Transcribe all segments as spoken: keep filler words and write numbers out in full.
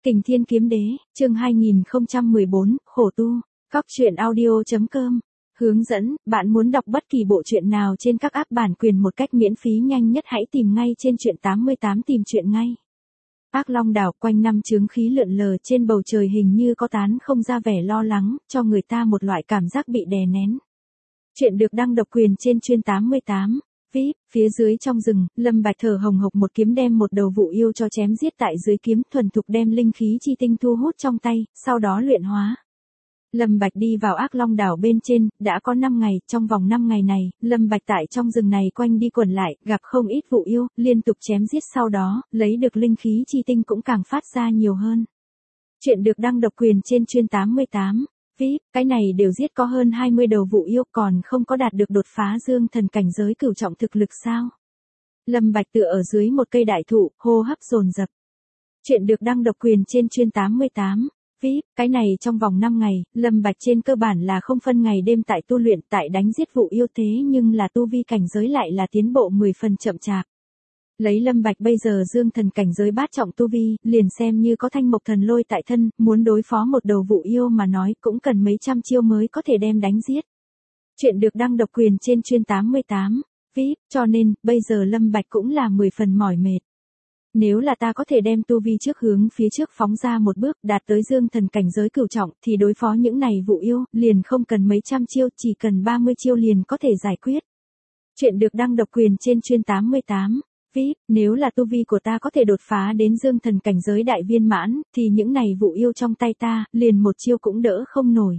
Kình Thiên Kiếm Đế, chương hai nghìn không trăm mười bốn, khổ tu, cóc truyện audio chấm com. Hướng dẫn, bạn muốn đọc bất kỳ bộ truyện nào trên các app bản quyền một cách miễn phí nhanh nhất hãy tìm ngay trên truyện tám mươi tám tìm truyện ngay. Ác Long đảo quanh năm chướng khí lượn lờ trên bầu trời hình như có tán không ra vẻ lo lắng, cho người ta một loại cảm giác bị đè nén. Chuyện được đăng độc quyền trên chuyên tám mươi tám. vê i pê, phía dưới trong rừng, Lâm Bạch thở hồng hộc một kiếm đem một đầu vụ yêu cho chém giết tại dưới kiếm, thuần thục đem linh khí chi tinh thu hút trong tay, sau đó luyện hóa. Lâm Bạch đi vào Ác Long đảo bên trên, đã có năm ngày, trong vòng năm ngày này, Lâm Bạch tại trong rừng này quanh đi quẩn lại, gặp không ít vụ yêu, liên tục chém giết sau đó, lấy được linh khí chi tinh cũng càng phát ra nhiều hơn. Chuyện được đăng độc quyền trên chuyên tám mươi tám. vê i pê, cái này đều giết có hơn hai mươi đầu vụ yêu còn không có đạt được đột phá dương thần cảnh giới cửu trọng thực lực sao? Lâm Bạch tựa ở dưới một cây đại thụ, hô hấp dồn dập. Chuyện được đăng độc quyền trên chuyên tám mươi tám. vê i pê, cái này trong vòng năm ngày, Lâm Bạch trên cơ bản là không phân ngày đêm tại tu luyện tại đánh giết vụ yêu thế nhưng là tu vi cảnh giới lại là tiến bộ mười phần chậm chạp. Lấy Lâm Bạch bây giờ dương thần cảnh giới bát trọng tu vi, liền xem như có thanh mộc thần lôi tại thân, muốn đối phó một đầu vụ yêu mà nói cũng cần mấy trăm chiêu mới có thể đem đánh giết. Chuyện được đăng độc quyền trên chuyên tám mươi tám. vê i pê, cho nên, bây giờ Lâm Bạch cũng là mười phần mỏi mệt. Nếu là ta có thể đem tu vi trước hướng phía trước phóng ra một bước đạt tới dương thần cảnh giới cửu trọng thì đối phó những này vụ yêu, liền không cần mấy trăm chiêu, chỉ cần ba mươi chiêu liền có thể giải quyết. Chuyện được đăng độc quyền trên chuyên tám mươi tám. vê i pê, nếu là tu vi của ta có thể đột phá đến dương thần cảnh giới đại viên mãn, thì những này vụ yêu trong tay ta, liền một chiêu cũng đỡ không nổi.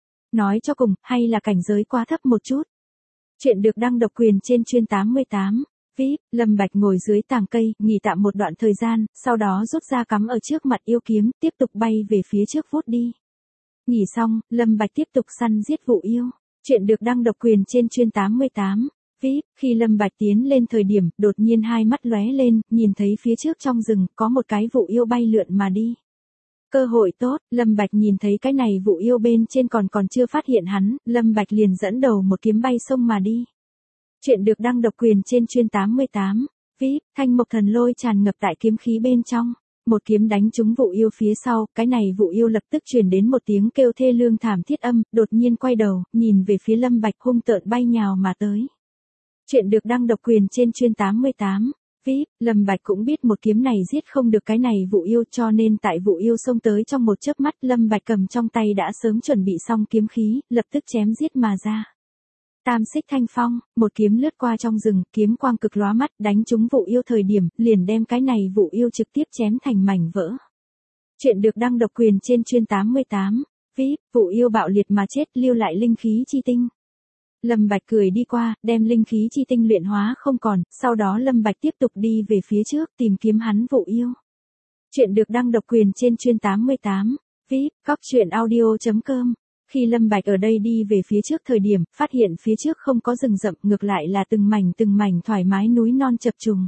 Nói cho cùng, hay là cảnh giới quá thấp một chút. Chuyện được đăng độc quyền trên chuyên tám mươi tám. vê i pê, Lâm Bạch ngồi dưới tàng cây, nghỉ tạm một đoạn thời gian, sau đó rút ra cắm ở trước mặt yêu kiếm, tiếp tục bay về phía trước vút đi. Nghỉ xong, Lâm Bạch tiếp tục săn giết vụ yêu. Chuyện được đăng độc quyền trên chuyên tám mươi tám. vê i pê, khi Lâm Bạch tiến lên thời điểm, đột nhiên hai mắt lóe lên, nhìn thấy phía trước trong rừng, có một cái vụ yêu bay lượn mà đi. Cơ hội tốt, Lâm Bạch nhìn thấy cái này vụ yêu bên trên còn còn chưa phát hiện hắn, Lâm Bạch liền dẫn đầu một kiếm bay sông mà đi. Chuyện được đăng độc quyền trên chuyên tám mươi tám. vê i pê, thanh mộc thần lôi tràn ngập tại kiếm khí bên trong. Một kiếm đánh trúng vụ yêu phía sau, cái này vụ yêu lập tức truyền đến một tiếng kêu thê lương thảm thiết âm, đột nhiên quay đầu, nhìn về phía Lâm Bạch hung tợn bay nhào mà tới. Chuyện được đăng độc quyền trên chuyên tám mươi tám. vê i pê, Lâm Bạch cũng biết một kiếm này giết không được cái này vụ yêu cho nên tại vụ yêu xông tới trong một chớp mắt Lâm Bạch cầm trong tay đã sớm chuẩn bị xong kiếm khí, lập tức chém giết mà ra. Tam xích thanh phong, một kiếm lướt qua trong rừng, kiếm quang cực lóa mắt đánh trúng vụ yêu thời điểm, liền đem cái này vụ yêu trực tiếp chém thành mảnh vỡ. Chuyện được đăng độc quyền trên chuyên tám mươi tám. vê i pê, vụ yêu bạo liệt mà chết lưu lại linh khí chi tinh. Lâm Bạch cười đi qua, đem linh khí chi tinh luyện hóa không còn, sau đó Lâm Bạch tiếp tục đi về phía trước tìm kiếm hắn vụ yêu. Chuyện được đăng độc quyền trên chuyên tám mươi tám. vê i pê, cóc truyện audio chấm com. Khi Lâm Bạch ở đây đi về phía trước thời điểm, phát hiện phía trước không có rừng rậm, ngược lại là từng mảnh từng mảnh thoải mái núi non chập trùng.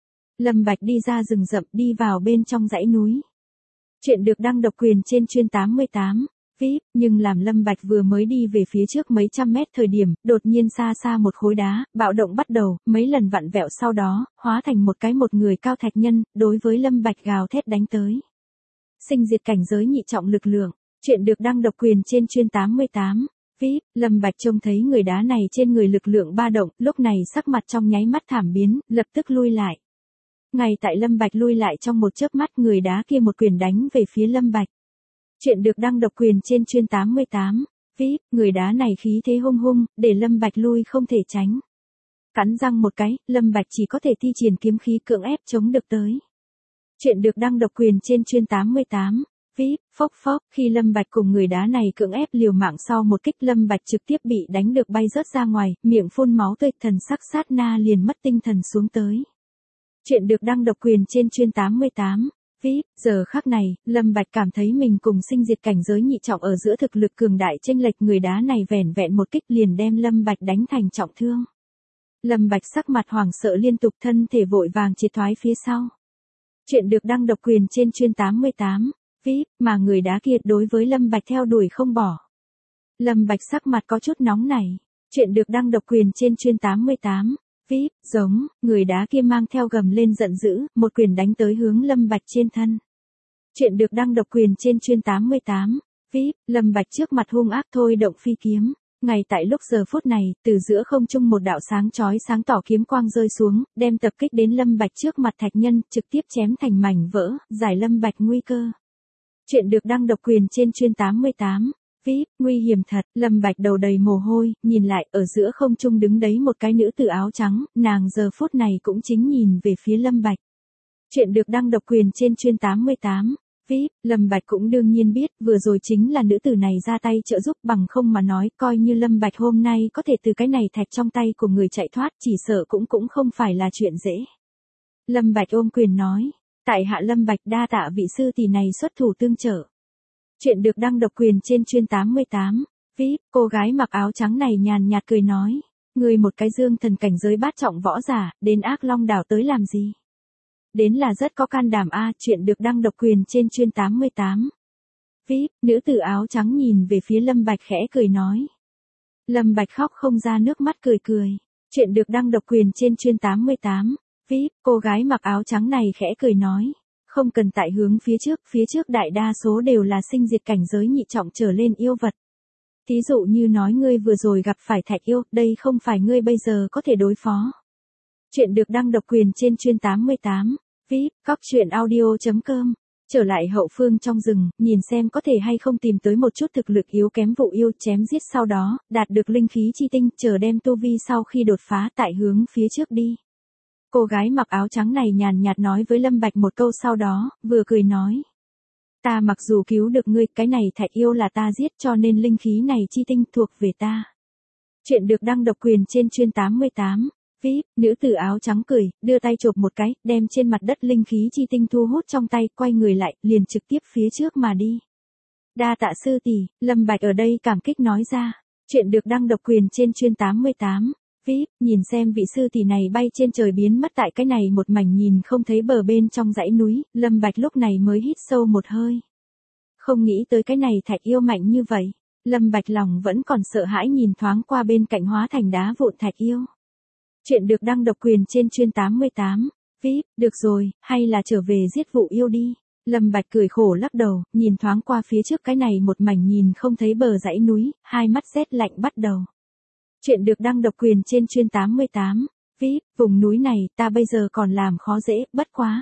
Lâm Bạch đi ra rừng rậm, đi vào bên trong dãy núi. Chuyện được đăng độc quyền trên chuyên tám mươi tám. vê i pê, nhưng làm Lâm Bạch vừa mới đi về phía trước mấy trăm mét thời điểm, đột nhiên xa xa một khối đá, bạo động bắt đầu, mấy lần vặn vẹo sau đó, hóa thành một cái một người cao thạch nhân, đối với Lâm Bạch gào thét đánh tới. Sinh diệt cảnh giới nhị trọng lực lượng. Chuyện được đăng độc quyền trên chuyên tám mươi tám. vê i pê, Lâm Bạch trông thấy người đá này trên người lực lượng ba động, lúc này sắc mặt trong nháy mắt thảm biến, lập tức lui lại. Ngay tại Lâm Bạch lui lại trong một chớp mắt người đá kia một quyền đánh về phía Lâm Bạch. Chuyện được đăng độc quyền trên chuyên tám mươi tám. vê i pê, người đá này khí thế hung hung, để Lâm Bạch lui không thể tránh. Cắn răng một cái, Lâm Bạch chỉ có thể thi triển kiếm khí cưỡng ép chống được tới. Chuyện được đăng độc quyền trên chuyên tám mươi tám. vê i pê, phốc phốc, khi Lâm Bạch cùng người đá này cưỡng ép liều mạng sau một kích Lâm Bạch trực tiếp bị đánh được bay rớt ra ngoài, miệng phun máu tươi, thần sắc sát na liền mất tinh thần xuống tới. Chuyện được đăng độc quyền trên chuyên tám mươi tám. vê i pê, giờ khắc này, Lâm Bạch cảm thấy mình cùng sinh diệt cảnh giới nhị trọng ở giữa thực lực cường đại chênh lệch người đá này vẻn vẹn một kích liền đem Lâm Bạch đánh thành trọng thương. Lâm Bạch sắc mặt hoảng sợ liên tục thân thể vội vàng triệt thoái phía sau. Chuyện được đăng độc quyền trên chuyên tám mươi tám. vê i pê, mà người đá kia đối với Lâm Bạch theo đuổi không bỏ. Lâm Bạch sắc mặt có chút nóng nảy. Chuyện được đăng độc quyền trên chuyên tám mươi tám. vê i pê, giống, người đá kia mang theo gầm lên giận dữ, một quyền đánh tới hướng Lâm Bạch trên thân. Chuyện được đăng độc quyền trên chuyên tám mươi tám. vê i pê, Lâm Bạch trước mặt hung ác thôi động phi kiếm. Ngay tại lúc giờ phút này, từ giữa không trung một đạo sáng chói sáng tỏ kiếm quang rơi xuống, đem tập kích đến Lâm Bạch trước mặt thạch nhân, trực tiếp chém thành mảnh vỡ, giải Lâm Bạch nguy cơ. Chuyện được đăng độc quyền trên chuyên tám mươi tám. vê i pê, nguy hiểm thật, Lâm Bạch đầu đầy mồ hôi, nhìn lại, ở giữa không trung đứng đấy một cái nữ tử áo trắng, nàng giờ phút này cũng chính nhìn về phía Lâm Bạch. Chuyện được đăng độc quyền trên chuyên tám mươi tám. vê i pê, Lâm Bạch cũng đương nhiên biết, vừa rồi chính là nữ tử này ra tay trợ giúp, bằng không mà nói, coi như Lâm Bạch hôm nay có thể từ cái này thạch trong tay của người chạy thoát, chỉ sợ cũng cũng không phải là chuyện dễ. Lâm Bạch ôm quyền nói, tại hạ Lâm Bạch đa tạ vị sư tỷ này xuất thủ tương trợ. Chuyện được đăng độc quyền trên chuyên tám mươi tám. vê i pê, cô gái mặc áo trắng này nhàn nhạt cười nói, người một cái dương thần cảnh giới bát trọng võ giả, đến Ác Long đảo tới làm gì? Đến là rất có can đảm a. Chuyện được đăng độc quyền trên chuyên tám mươi tám. vê i pê, nữ tử áo trắng nhìn về phía Lâm Bạch khẽ cười nói. Lâm Bạch khóc không ra nước mắt cười cười. Chuyện được đăng độc quyền trên chuyên tám mươi tám. vê i pê, cô gái mặc áo trắng này khẽ cười nói, không cần tại hướng phía trước, phía trước đại đa số đều là sinh diệt cảnh giới nhị trọng trở lên yêu vật. Thí dụ như nói ngươi vừa rồi gặp phải thạch yêu, đây không phải ngươi bây giờ có thể đối phó. Chuyện được đăng độc quyền trên chuyên tám mươi tám. vê i pê, cóc truyện audio chấm com. Trở lại hậu phương trong rừng, nhìn xem có thể hay không tìm tới một chút thực lực yếu kém vụ yêu chém giết, sau đó, đạt được linh khí chi tinh, chờ đem tu vi sau khi đột phá tại hướng phía trước đi. Cô gái mặc áo trắng này nhàn nhạt nói với Lâm Bạch một câu, sau đó, vừa cười nói. Ta mặc dù cứu được ngươi, cái này thạch yêu là ta giết, cho nên linh khí này chi tinh thuộc về ta. Chuyện được đăng độc quyền trên chuyên tám mươi tám. vê i pê, nữ tử áo trắng cười, đưa tay chộp một cái, đem trên mặt đất linh khí chi tinh thu hút trong tay, quay người lại, liền trực tiếp phía trước mà đi. Đa tạ sư tỷ, Lâm Bạch ở đây cảm kích nói ra. Chuyện được đăng độc quyền trên chuyên tám mươi tám. vê i pê, nhìn xem vị sư tỷ này bay trên trời biến mất tại cái này một mảnh nhìn không thấy bờ bên trong dãy núi, Lâm Bạch lúc này mới hít sâu một hơi. Không nghĩ tới cái này thạch yêu mạnh như vậy, Lâm Bạch lòng vẫn còn sợ hãi nhìn thoáng qua bên cạnh hóa thành đá vụn thạch yêu. Chuyện được đăng độc quyền trên chuyên tám mươi tám. vê i pê, được rồi, hay là trở về giết vụ yêu đi. Lâm Bạch cười khổ lắc đầu, nhìn thoáng qua phía trước cái này một mảnh nhìn không thấy bờ dãy núi, hai mắt rét lạnh bắt đầu. Chuyện được đăng độc quyền trên chuyên tám mươi tám. vê i pê, vùng núi này, ta bây giờ còn làm khó dễ, bất quá.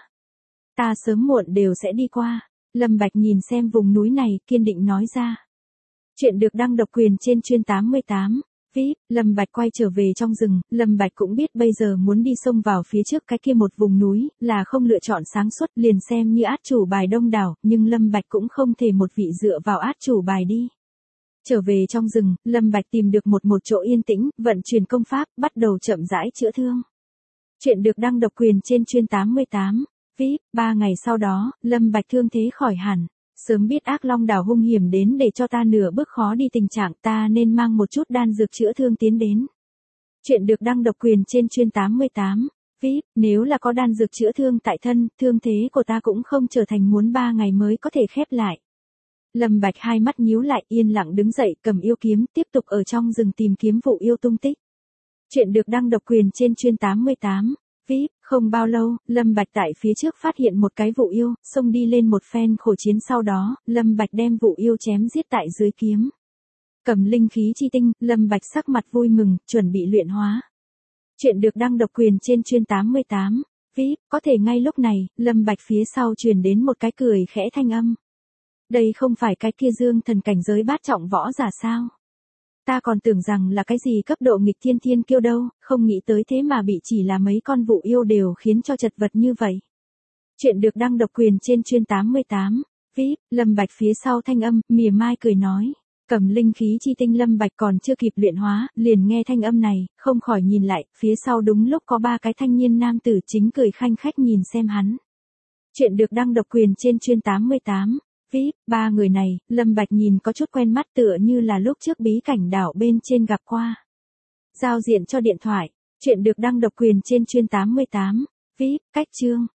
Ta sớm muộn đều sẽ đi qua. Lâm Bạch nhìn xem vùng núi này, kiên định nói ra. Chuyện được đăng độc quyền trên chuyên tám mươi tám. vê i pê, Lâm Bạch quay trở về trong rừng, Lâm Bạch cũng biết bây giờ muốn đi xông vào phía trước cái kia một vùng núi, là không lựa chọn sáng suốt, liền xem như át chủ bài đông đảo, nhưng Lâm Bạch cũng không thể một vị dựa vào át chủ bài đi. Trở về trong rừng, Lâm Bạch tìm được một một chỗ yên tĩnh, vận chuyển công pháp, bắt đầu chậm rãi chữa thương. Chuyện được đăng độc quyền trên chuyên tám mươi tám. vê i pê, ba ngày sau đó, Lâm Bạch thương thế khỏi hẳn. Sớm biết Ác Long đảo hung hiểm đến để cho ta nửa bước khó đi tình trạng, ta nên mang một chút đan dược chữa thương tiến đến. Chuyện được đăng độc quyền trên chuyên tám mươi tám. vê i pê, nếu là có đan dược chữa thương tại thân, thương thế của ta cũng không trở thành muốn ba ngày mới có thể khép lại. Lâm Bạch hai mắt nhíu lại, yên lặng đứng dậy, cầm yêu kiếm, tiếp tục ở trong rừng tìm kiếm vụ yêu tung tích. Chuyện được đăng độc quyền trên chuyên tám mươi tám. vê i pê, không bao lâu, Lâm Bạch tại phía trước phát hiện một cái vụ yêu, xông đi lên một phen khổ chiến, sau đó, Lâm Bạch đem vụ yêu chém giết tại dưới kiếm. Cầm linh khí chi tinh, Lâm Bạch sắc mặt vui mừng, chuẩn bị luyện hóa. Chuyện được đăng độc quyền trên chuyên tám mươi tám. vê i pê, có thể ngay lúc này, Lâm Bạch phía sau truyền đến một cái cười khẽ thanh âm. Đây không phải cái kia dương thần cảnh giới bát trọng võ giả sao? Ta còn tưởng rằng là cái gì cấp độ nghịch thiên thiên kiêu đâu, không nghĩ tới thế mà bị chỉ là mấy con vụ yêu đều khiến cho chật vật như vậy. Chuyện được đăng độc quyền trên chuyên tám mươi tám. vê i pê, Lâm Bạch phía sau thanh âm, mỉa mai cười nói. Cầm linh khí chi tinh Lâm Bạch còn chưa kịp luyện hóa, liền nghe thanh âm này, không khỏi nhìn lại, phía sau đúng lúc có ba cái thanh niên nam tử chính cười khanh khách nhìn xem hắn. Chuyện được đăng độc quyền trên chuyên tám mươi tám. vê i pê, ba người này, Lâm Bạch nhìn có chút quen mắt tựa như là lúc trước bí cảnh đảo bên trên gặp qua. Giao diện cho điện thoại. Chuyện được đăng độc quyền trên chuyên tám mươi tám. vê i pê, cách chương.